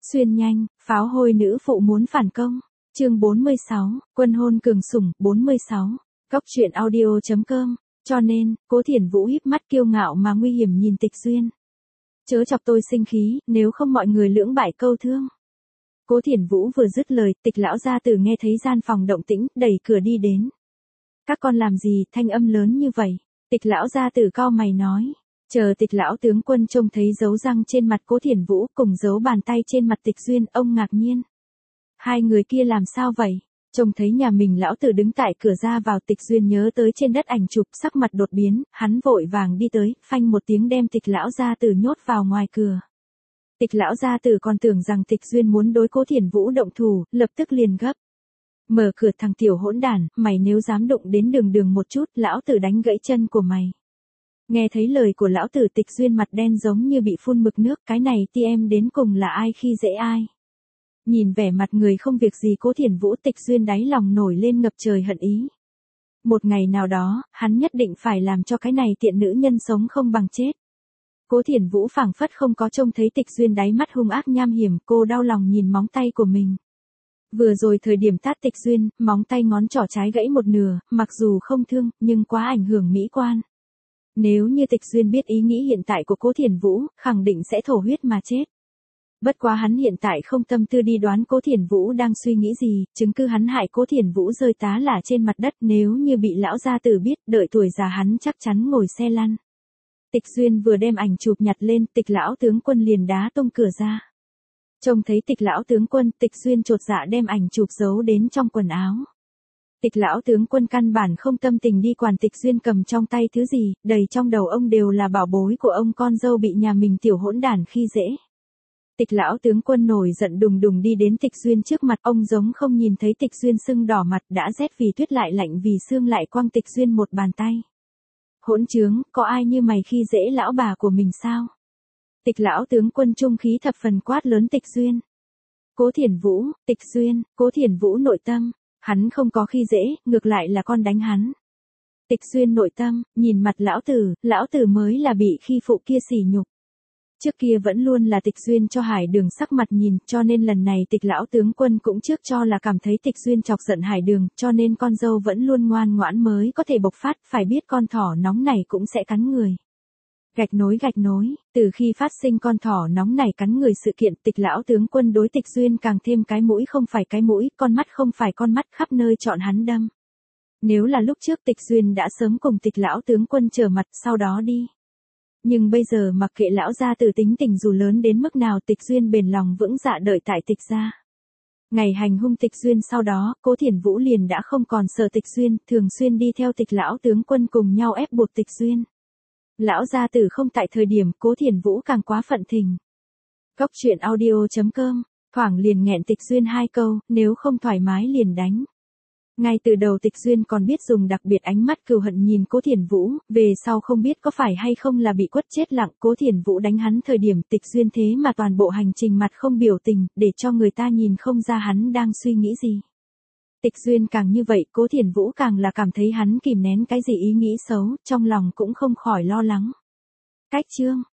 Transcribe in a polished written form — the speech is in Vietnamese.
Xuyên nhanh, pháo hôi nữ phụ muốn phản công. Chương 46, quân hôn cường sủng, 46. Cóc truyện audio.com. Cho nên, Cố Thiển Vũ híp mắt kiêu ngạo mà nguy hiểm nhìn Tịch Duyên. Chớ chọc tôi sinh khí, nếu không mọi người lưỡng bại câu thương. Cố Thiển Vũ vừa dứt lời, Tịch lão gia tử nghe thấy gian phòng động tĩnh, đẩy cửa đi đến. Các con làm gì, thanh âm lớn như vậy? Tịch lão gia tử cau mày nói. Chờ Tịch lão tướng quân trông thấy dấu răng trên mặt Cố Thiển Vũ cùng dấu bàn tay trên mặt Tịch Duyên, ông ngạc nhiên. Hai người kia làm sao vậy? Trông thấy nhà mình lão tử đứng tại cửa ra vào, Tịch Duyên nhớ tới trên đất ảnh chụp, sắc mặt đột biến, hắn vội vàng đi tới, phanh một tiếng đem Tịch lão gia tử nhốt vào ngoài cửa. Tịch lão gia tử còn tưởng rằng Tịch Duyên muốn đối Cố Thiển Vũ động thủ, lập tức liền gấp. Mở cửa, thằng tiểu hỗn đản, mày nếu dám đụng đến Đường một chút, lão tử đánh gãy chân của mày. Nghe thấy lời của lão tử, Tịch Duyên mặt đen giống như bị phun mực nước, cái này ti em đến cùng là ai khi dễ ai. Nhìn vẻ mặt người không việc gì Cố Thiển Vũ, Tịch Duyên đáy lòng nổi lên ngập trời hận ý. Một ngày nào đó, hắn nhất định phải làm cho cái này tiện nữ nhân sống không bằng chết. Cố Thiển Vũ phảng phất không có trông thấy Tịch Duyên đáy mắt hung ác nham hiểm, cô đau lòng nhìn móng tay của mình. Vừa rồi thời điểm tát Tịch Duyên, móng tay ngón trỏ trái gãy một nửa, mặc dù không thương, nhưng quá ảnh hưởng mỹ quan. Nếu như Tịch Duyên biết ý nghĩ hiện tại của Cố Thiển Vũ, khẳng định sẽ thổ huyết mà chết. Bất quá hắn hiện tại không tâm tư đi đoán Cố Thiển Vũ đang suy nghĩ gì, chứng cứ hắn hại Cố Thiển Vũ rơi tá lả trên mặt đất, nếu như bị lão gia tử biết, đợi tuổi già hắn chắc chắn ngồi xe lăn. Tịch Duyên vừa đem ảnh chụp nhặt lên, Tịch lão tướng quân liền đá tung cửa ra. Trông thấy Tịch lão tướng quân, Tịch Duyên chột dạ đem ảnh chụp giấu đến trong quần áo. Tịch lão tướng quân căn bản không tâm tình đi quản Tịch Duyên cầm trong tay thứ gì, đầy trong đầu ông đều là bảo bối của ông con dâu bị nhà mình tiểu hỗn đản khi dễ. Tịch lão tướng quân nổi giận đùng đùng đi đến Tịch Duyên trước mặt, ông giống không nhìn thấy Tịch Duyên sưng đỏ mặt, đã rét vì tuyết lại lạnh vì xương, lại quăng Tịch Duyên một bàn tay. Hỗn trướng, có ai như mày khi dễ lão bà của mình sao? Tịch lão tướng quân trung khí thập phần quát lớn Tịch Duyên. Cố Thiển Vũ, Tịch Duyên, Cố Thiển Vũ nội tâm, hắn không có khi dễ, ngược lại là con đánh hắn. Tịch Duyên nội tâm, nhìn mặt lão tử mới là bị khi phụ kia sỉ nhục. Trước kia vẫn luôn là Tịch Duyên cho Hải Đường sắc mặt nhìn, cho nên lần này Tịch lão tướng quân cũng trước cho là cảm thấy Tịch Duyên chọc giận Hải Đường, cho nên con dâu vẫn luôn ngoan ngoãn mới có thể bộc phát, phải biết con thỏ nóng này cũng sẽ cắn người. Gạch nối, từ khi phát sinh con thỏ nóng này cắn người sự kiện, Tịch lão tướng quân đối Tịch Duyên càng thêm cái mũi không phải cái mũi, con mắt không phải con mắt, khắp nơi chọn hắn đâm. Nếu là lúc trước Tịch Duyên đã sớm cùng Tịch lão tướng quân trở mặt, sau đó đi. Nhưng bây giờ mặc kệ lão gia tử tính tình dù lớn đến mức nào, Tịch Duyên bền lòng vững dạ đợi tại Tịch gia. Ngày hành hung Tịch Duyên sau đó, Cố Thiển Vũ liền đã không còn sợ Tịch Duyên, thường xuyên đi theo Tịch lão tướng quân cùng nhau ép buộc Tịch Duyên. Lão gia tử không tại thời điểm, Cố Thiển Vũ càng quá phận thình. Cóc truyện audio.com, thoảng liền nghẹn Tịch Duyên hai câu, nếu không thoải mái liền đánh. Ngay từ đầu Tịch Duyên còn biết dùng đặc biệt ánh mắt cừu hận nhìn Cố Thiển Vũ, về sau không biết có phải hay không là bị quất chết lặng, Cố Thiển Vũ đánh hắn thời điểm Tịch Duyên thế mà toàn bộ hành trình mặt không biểu tình, để cho người ta nhìn không ra hắn đang suy nghĩ gì. Tịch Duyên càng như vậy, Cố Thiển Vũ càng là cảm thấy hắn kìm nén cái gì ý nghĩ xấu, trong lòng cũng không khỏi lo lắng. Cách chương